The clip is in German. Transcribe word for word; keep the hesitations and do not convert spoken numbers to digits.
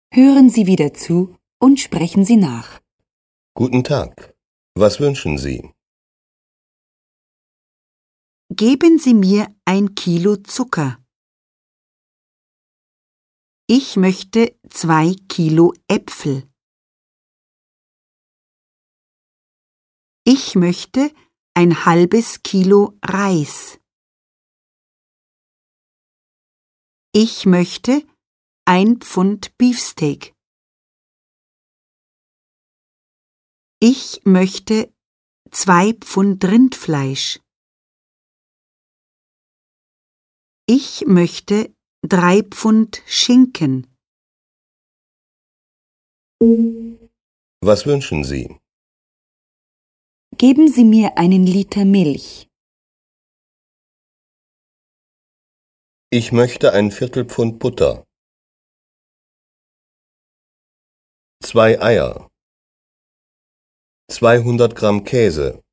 Hören Sie wieder zu und sprechen Sie nach. Guten Tag. Was wünschen Sie? Geben Sie mir ein Kilo Zucker. Ich möchte zwei Kilo Äpfel. Ich möchte ein halbes Kilo Reis. Ich möchte ein Pfund Beefsteak. Ich möchte zwei Pfund Rindfleisch. Ich möchte drei Pfund Schinken. Was wünschen Sie? Geben Sie mir einen Liter Milch. Ich möchte ein Viertelpfund Butter. Zwei Eier. zweihundert Gramm Käse.